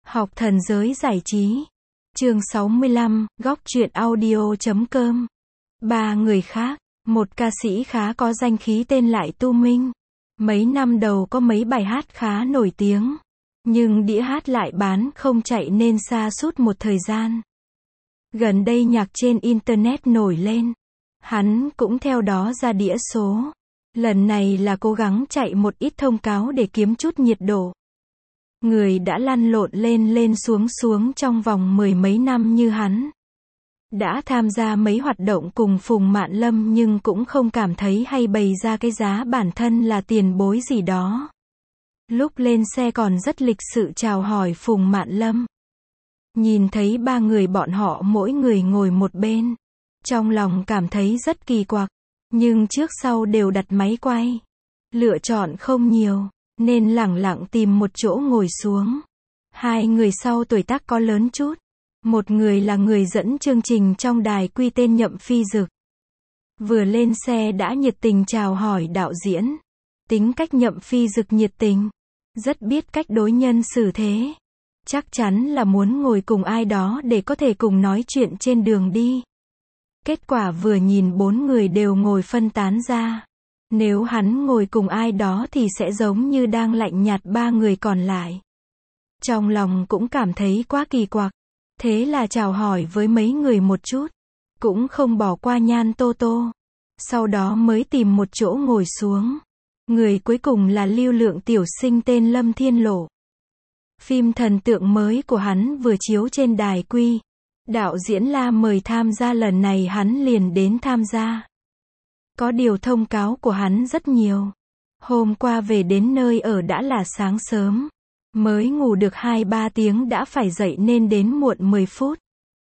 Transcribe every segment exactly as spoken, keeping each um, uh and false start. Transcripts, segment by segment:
Học thần giới giải trí. Chương sáu mươi lăm, góc truyện audio chấm com. Ba người khác, một ca sĩ khá có danh khí tên lại Tu Minh. Mấy năm đầu có mấy bài hát khá nổi tiếng, nhưng đĩa hát lại bán không chạy nên sa sút một thời gian. Gần đây nhạc trên internet nổi lên, hắn cũng theo đó ra đĩa số. Lần này là cố gắng chạy một ít thông cáo để kiếm chút nhiệt độ. Người đã lăn lộn lên lên xuống xuống trong vòng mười mấy năm như hắn. Đã tham gia mấy hoạt động cùng Phùng Mạn Lâm nhưng cũng không cảm thấy hay bày ra cái giá bản thân là tiền bối gì đó. Lúc lên xe còn rất lịch sự chào hỏi Phùng Mạn Lâm. Nhìn thấy ba người bọn họ mỗi người ngồi một bên, trong lòng cảm thấy rất kỳ quặc, nhưng trước sau đều đặt máy quay. Lựa chọn không nhiều, nên lẳng lặng tìm một chỗ ngồi xuống. Hai người sau tuổi tác có lớn chút. Một người là người dẫn chương trình trong đài quy tên Nhậm Phi Dực. Vừa lên xe đã nhiệt tình chào hỏi đạo diễn. Tính cách Nhậm Phi Dực nhiệt tình, rất biết cách đối nhân xử thế. Chắc chắn là muốn ngồi cùng ai đó để có thể cùng nói chuyện trên đường đi. Kết quả vừa nhìn bốn người đều ngồi phân tán ra. Nếu hắn ngồi cùng ai đó thì sẽ giống như đang lạnh nhạt ba người còn lại. Trong lòng cũng cảm thấy quá kỳ quặc. Thế là chào hỏi với mấy người một chút. Cũng không bỏ qua Nhan Tô Tô. Sau đó mới tìm một chỗ ngồi xuống. Người cuối cùng là lưu lượng tiểu sinh tên Lâm Thiên Lộ. Phim thần tượng mới của hắn vừa chiếu trên đài quy. Đạo diễn La mời tham gia, lần này hắn liền đến tham gia. Có điều thông cáo của hắn rất nhiều. Hôm qua về đến nơi ở đã là sáng sớm. Mới ngủ được hai ba tiếng đã phải dậy nên đến muộn mười phút.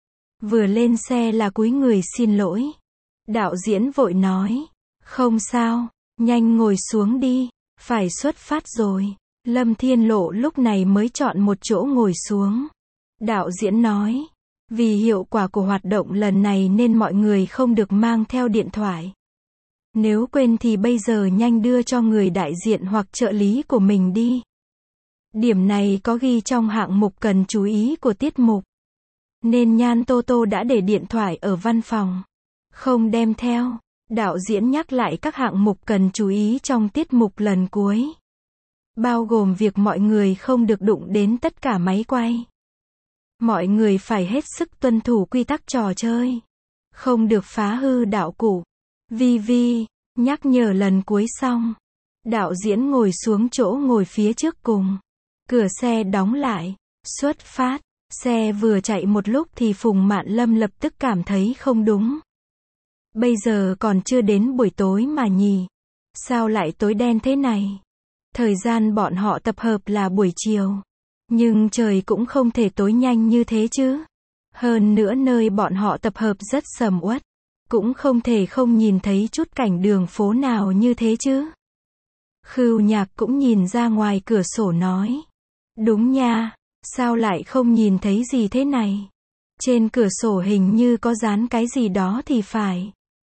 Vừa lên xe là cúi người xin lỗi. Đạo diễn vội nói. Không sao, nhanh ngồi xuống đi, phải xuất phát rồi. Lâm Thiên Lộ lúc này mới chọn một chỗ ngồi xuống. Đạo diễn nói. Vì hiệu quả của hoạt động lần này nên mọi người không được mang theo điện thoại. Nếu quên thì bây giờ nhanh đưa cho người đại diện hoặc trợ lý của mình đi. Điểm này có ghi trong hạng mục cần chú ý của tiết mục. Nên Nhan Tô Tô đã để điện thoại ở văn phòng. Không đem theo. Đạo diễn nhắc lại các hạng mục cần chú ý trong tiết mục lần cuối. Bao gồm việc mọi người không được đụng đến tất cả máy quay. Mọi người phải hết sức tuân thủ quy tắc trò chơi. Không được phá hư đạo cụ. Vi Vi, nhắc nhở lần cuối xong. Đạo diễn ngồi xuống chỗ ngồi phía trước cùng. Cửa xe đóng lại. Xuất phát. Xe vừa chạy một lúc thì Phùng Mạn Lâm lập tức cảm thấy không đúng. Bây giờ còn chưa đến buổi tối mà nhỉ? Sao lại tối đen thế này? Thời gian bọn họ tập hợp là buổi chiều. Nhưng trời cũng không thể tối nhanh như thế chứ. Hơn nữa nơi bọn họ tập hợp rất sầm uất. Cũng không thể không nhìn thấy chút cảnh đường phố nào như thế chứ. Khưu Nhạc cũng nhìn ra ngoài cửa sổ nói. Đúng nha, sao lại không nhìn thấy gì thế này? Trên cửa sổ hình như có dán cái gì đó thì phải.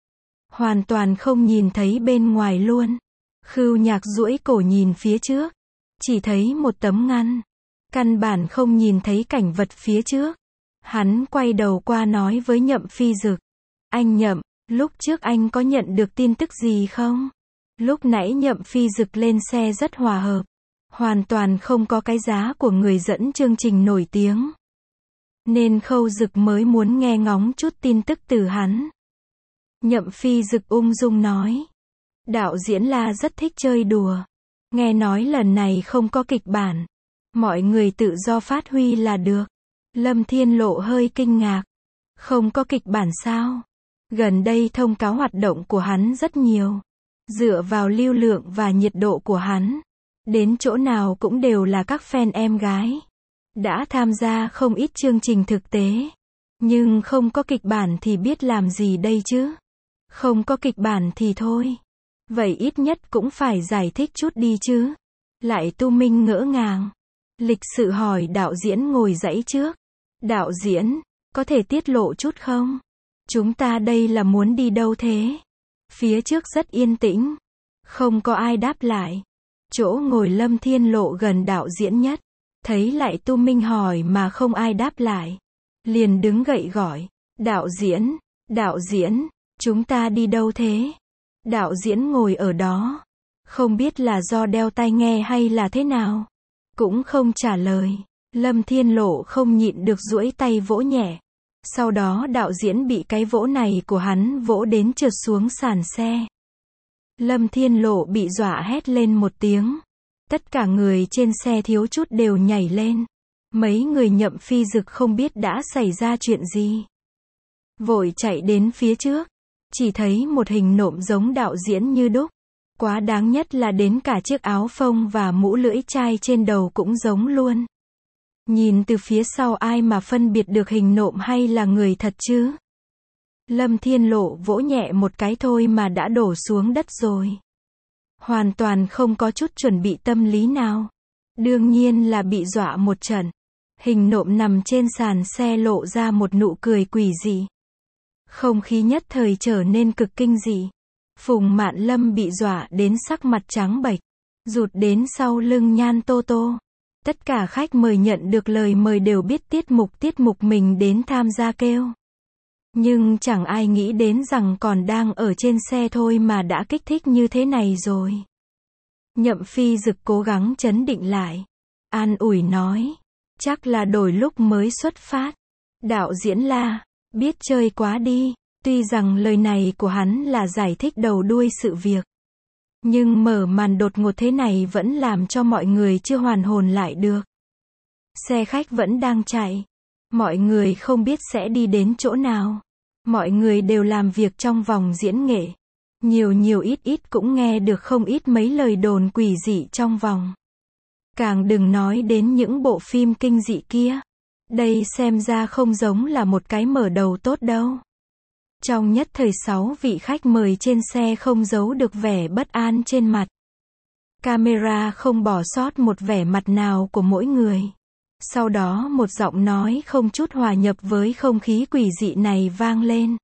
Hoàn toàn không nhìn thấy bên ngoài luôn. Khưu Nhạc duỗi cổ nhìn phía trước. Chỉ thấy một tấm ngăn. Căn bản không nhìn thấy cảnh vật phía trước. Hắn quay đầu qua nói với Nhậm Phi Dực. Anh Nhậm, lúc trước anh có nhận được tin tức gì không? Lúc nãy Nhậm Phi Dực lên xe rất hòa hợp. Hoàn toàn không có cái giá của người dẫn chương trình nổi tiếng. Nên Khâu Dực mới muốn nghe ngóng chút tin tức từ hắn. Nhậm Phi Dực ung dung nói. Đạo diễn La rất thích chơi đùa. Nghe nói lần này không có kịch bản. Mọi người tự do phát huy là được. Lâm Thiên Lộ hơi kinh ngạc. Không có kịch bản sao? Gần đây thông cáo hoạt động của hắn rất nhiều. Dựa vào lưu lượng và nhiệt độ của hắn. Đến chỗ nào cũng đều là các fan em gái. Đã tham gia không ít chương trình thực tế. Nhưng không có kịch bản thì biết làm gì đây chứ? Không có kịch bản thì thôi. Vậy ít nhất cũng phải giải thích chút đi chứ. Lại Tu Minh ngỡ ngàng. Lịch sự hỏi đạo diễn ngồi dãy trước. Đạo diễn, có thể tiết lộ chút không? Chúng ta đây là muốn đi đâu thế? Phía trước rất yên tĩnh. Không có ai đáp lại. Chỗ ngồi Lâm Thiên Lộ gần đạo diễn nhất. Thấy lại Tu Minh hỏi mà không ai đáp lại. Liền đứng gậy gọi. Đạo diễn, đạo diễn, chúng ta đi đâu thế? Đạo diễn ngồi ở đó. Không biết là do đeo tai nghe hay là thế nào. Cũng không trả lời. Lâm Thiên Lộ không nhịn được duỗi tay vỗ nhẹ. Sau đó đạo diễn bị cái vỗ này của hắn vỗ đến trượt xuống sàn xe. Lâm Thiên Lộ bị dọa hét lên một tiếng. Tất cả người trên xe thiếu chút đều nhảy lên. Mấy người Nhậm Phi Dực không biết đã xảy ra chuyện gì. Vội chạy đến phía trước. Chỉ thấy một hình nộm giống đạo diễn như đúc. Quá đáng nhất là đến cả chiếc áo phông và mũ lưỡi chai trên đầu cũng giống luôn. Nhìn từ phía sau ai mà phân biệt được hình nộm hay là người thật chứ? Lâm Thiên Lộ vỗ nhẹ một cái thôi mà đã đổ xuống đất rồi. Hoàn toàn không có chút chuẩn bị tâm lý nào. Đương nhiên là bị dọa một trận. Hình nộm nằm trên sàn xe lộ ra một nụ cười quỷ dị. Không khí nhất thời trở nên cực kinh dị. Phùng Mạn Lâm bị dọa đến sắc mặt trắng bệch, rụt đến sau lưng Nhan Tô Tô. Tất cả khách mời nhận được lời mời đều biết tiết mục tiết mục mình đến tham gia kêu. Nhưng chẳng ai nghĩ đến rằng còn đang ở trên xe thôi mà đã kích thích như thế này rồi. Nhậm Phi Dực cố gắng trấn định lại. An ủi nói. Chắc là đổi lúc mới xuất phát. Đạo diễn La, biết chơi quá đi. Tuy rằng lời này của hắn là giải thích đầu đuôi sự việc. Nhưng mở màn đột ngột thế này vẫn làm cho mọi người chưa hoàn hồn lại được. Xe khách vẫn đang chạy. Mọi người không biết sẽ đi đến chỗ nào. Mọi người đều làm việc trong vòng diễn nghệ. Nhiều nhiều ít ít cũng nghe được không ít mấy lời đồn quỷ dị trong vòng. Càng đừng nói đến những bộ phim kinh dị kia. Đây xem ra không giống là một cái mở đầu tốt đâu. Trong nhất thời sáu vị khách mời trên xe không giấu được vẻ bất an trên mặt. Camera không bỏ sót một vẻ mặt nào của mỗi người. Sau đó một giọng nói không chút hòa nhập với không khí quỷ dị này vang lên.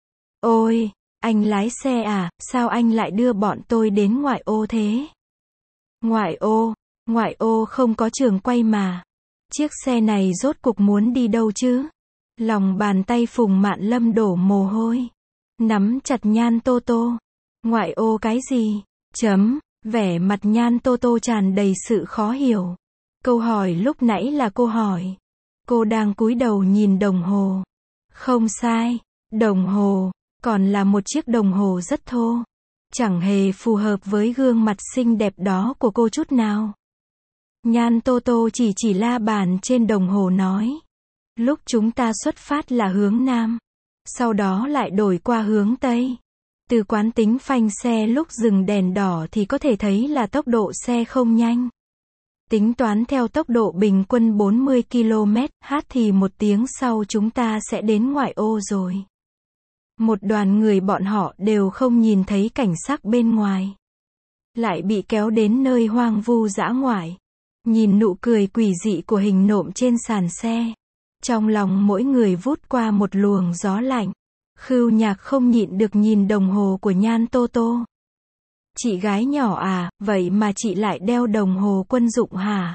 Ôi, anh lái xe à, sao anh lại đưa bọn tôi đến ngoại ô thế? Ngoại ô, ngoại ô không có trường quay mà. Chiếc xe này rốt cuộc muốn đi đâu chứ? Lòng bàn tay Phùng Mạn Lâm đổ mồ hôi. Nắm chặt Nhan Tô Tô. Ngoại ô cái gì? Chấm, vẻ mặt Nhan Tô Tô tràn đầy sự khó hiểu. Câu hỏi lúc nãy là cô hỏi. Cô đang cúi đầu nhìn đồng hồ. Không sai, đồng hồ, còn là một chiếc đồng hồ rất thô. Chẳng hề phù hợp với gương mặt xinh đẹp đó của cô chút nào. Nhan Tô Tô chỉ chỉ la bàn trên đồng hồ nói. Lúc chúng ta xuất phát là hướng Nam. Sau đó lại đổi qua hướng Tây. Từ quán tính phanh xe lúc dừng đèn đỏ thì có thể thấy là tốc độ xe không nhanh. Tính toán theo tốc độ bình quân bốn mươi ki lô mét h thì một tiếng sau chúng ta sẽ đến ngoại ô rồi. Một đoàn người bọn họ đều không nhìn thấy cảnh sắc bên ngoài. Lại bị kéo đến nơi hoang vu dã ngoại. Nhìn nụ cười quỷ dị của hình nộm trên sàn xe. Trong lòng mỗi người vút qua một luồng gió lạnh. Khưu Nhạc không nhịn được nhìn đồng hồ của Nhan Tô Tô. Chị gái nhỏ à, vậy mà chị lại đeo đồng hồ quân dụng hả?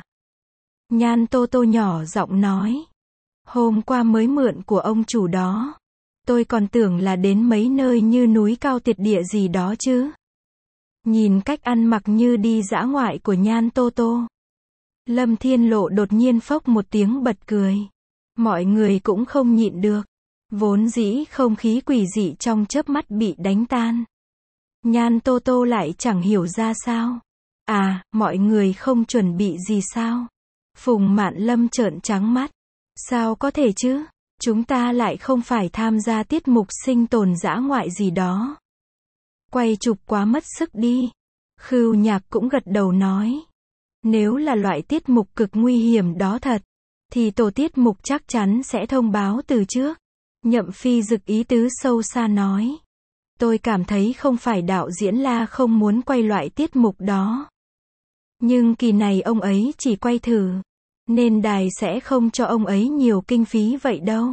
Nhan Tô Tô nhỏ giọng nói. Hôm qua mới mượn của ông chủ đó. Tôi còn tưởng là đến mấy nơi như núi cao tuyệt địa gì đó chứ. Nhìn cách ăn mặc như đi dã ngoại của Nhan Tô Tô. Lâm Thiên Lộ đột nhiên phốc một tiếng bật cười. Mọi người cũng không nhịn được. Vốn dĩ không khí quỷ dị trong chớp mắt bị đánh tan. Nhan Tô Tô lại chẳng hiểu ra sao. À, mọi người không chuẩn bị gì sao? Phùng Mạn Lâm trợn trắng mắt. Sao có thể chứ? Chúng ta lại không phải tham gia tiết mục sinh tồn dã ngoại gì đó. Quay chụp quá mất sức đi. Khưu Nhạc cũng gật đầu nói. Nếu là loại tiết mục cực nguy hiểm đó thật, thì tổ tiết mục chắc chắn sẽ thông báo từ trước. Nhậm Phi Dực ý tứ sâu xa nói. Tôi cảm thấy không phải đạo diễn La không muốn quay loại tiết mục đó. Nhưng kỳ này ông ấy chỉ quay thử. Nên đài sẽ không cho ông ấy nhiều kinh phí vậy đâu.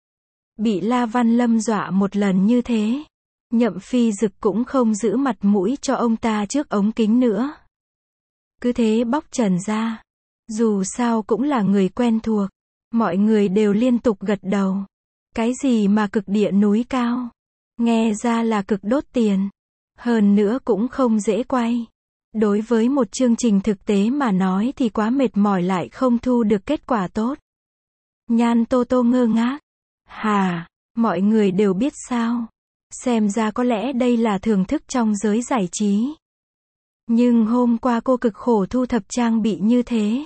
Bị La Văn Lâm dọa một lần như thế. Nhậm Phi Dực cũng không giữ mặt mũi cho ông ta trước ống kính nữa. Cứ thế bóc trần ra. Dù sao cũng là người quen thuộc. Mọi người đều liên tục gật đầu. Cái gì mà cực địa núi cao? Nghe ra là cực đốt tiền. Hơn nữa cũng không dễ quay. Đối với một chương trình thực tế mà nói thì quá mệt mỏi lại không thu được kết quả tốt. Nhan Tô Tô ngơ ngác. Hà, mọi người đều biết sao? Xem ra có lẽ đây là thưởng thức trong giới giải trí. Nhưng hôm qua cô cực khổ thu thập trang bị như thế.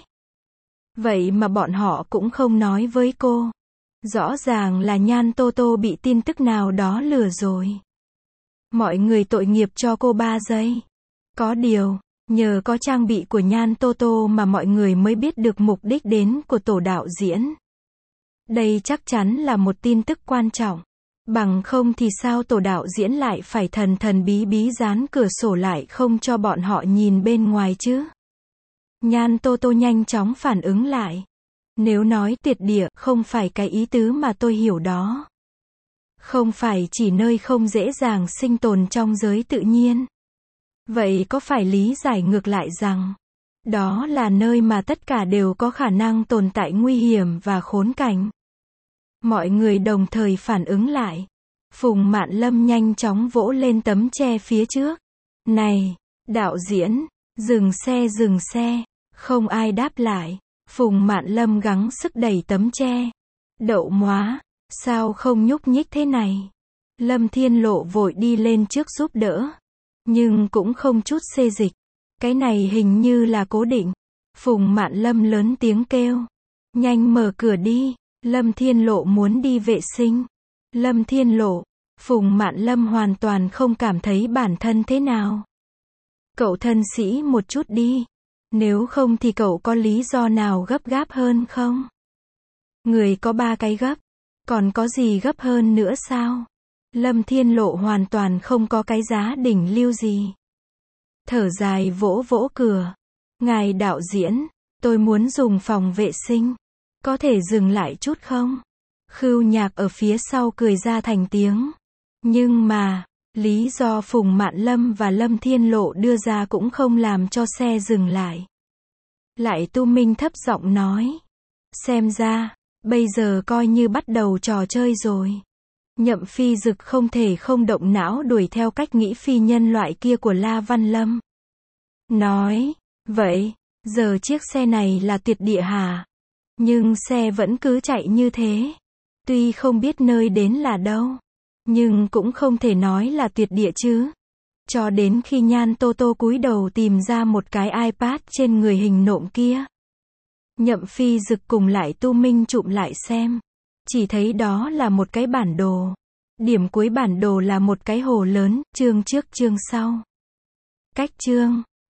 Vậy mà bọn họ cũng không nói với cô. Rõ ràng là Nhan Tô Tô bị tin tức nào đó lừa rồi. Mọi người tội nghiệp cho cô ba giây. Có điều, nhờ có trang bị của Nhan Tô Tô mà mọi người mới biết được mục đích đến của tổ đạo diễn. Đây chắc chắn là một tin tức quan trọng. Bằng không thì sao tổ đạo diễn lại phải thần thần bí bí dán cửa sổ lại không cho bọn họ nhìn bên ngoài chứ? Nhan Tô Tô nhanh chóng phản ứng lại. Nếu nói tuyệt địa không phải cái ý tứ mà tôi hiểu đó. Không phải chỉ nơi không dễ dàng sinh tồn trong giới tự nhiên. Vậy có phải lý giải ngược lại rằng, đó là nơi mà tất cả đều có khả năng tồn tại nguy hiểm và khốn cảnh? Mọi người đồng thời phản ứng lại. Phùng Mạn Lâm nhanh chóng vỗ lên tấm tre phía trước. Này, đạo diễn, dừng xe dừng xe. Không ai đáp lại. Phùng Mạn Lâm gắng sức đẩy tấm tre. Đậu móa, sao không nhúc nhích thế này? Lâm Thiên Lộ vội đi lên trước giúp đỡ. Nhưng cũng không chút xê dịch. Cái này hình như là cố định. Phùng Mạn Lâm lớn tiếng kêu. Nhanh mở cửa đi. Lâm Thiên Lộ muốn đi vệ sinh. Lâm Thiên Lộ. Phùng Mạn Lâm hoàn toàn không cảm thấy bản thân thế nào. Cậu thân sĩ một chút đi. Nếu không thì cậu có lý do nào gấp gáp hơn không? Người có ba cái gấp. Còn có gì gấp hơn nữa sao? Lâm Thiên Lộ hoàn toàn không có cái giá đỉnh lưu gì. Thở dài vỗ vỗ cửa. Ngài đạo diễn, tôi muốn dùng phòng vệ sinh. Có thể dừng lại chút không? Khưu Nhạc ở phía sau cười ra thành tiếng. Nhưng mà, lý do Phùng Mạn Lâm và Lâm Thiên Lộ đưa ra cũng không làm cho xe dừng lại. Lại Tu Minh thấp giọng nói. Xem ra, bây giờ coi như bắt đầu trò chơi rồi. Nhậm Phi Dực không thể không động não đuổi theo cách nghĩ phi nhân loại kia của La Văn Lâm. Nói, vậy, giờ chiếc xe này là tuyệt địa hả? Nhưng xe vẫn cứ chạy như thế. Tuy không biết nơi đến là đâu, nhưng cũng không thể nói là tuyệt địa chứ. Cho đến khi Nhan Tô Tô cúi đầu tìm ra một cái iPad trên người hình nộm kia. Nhậm Phi Dực cùng lại Tu Minh chụm lại xem. Chỉ thấy đó là một cái bản đồ. Điểm cuối bản đồ là một cái hồ lớn, chương trước chương sau. Cách chương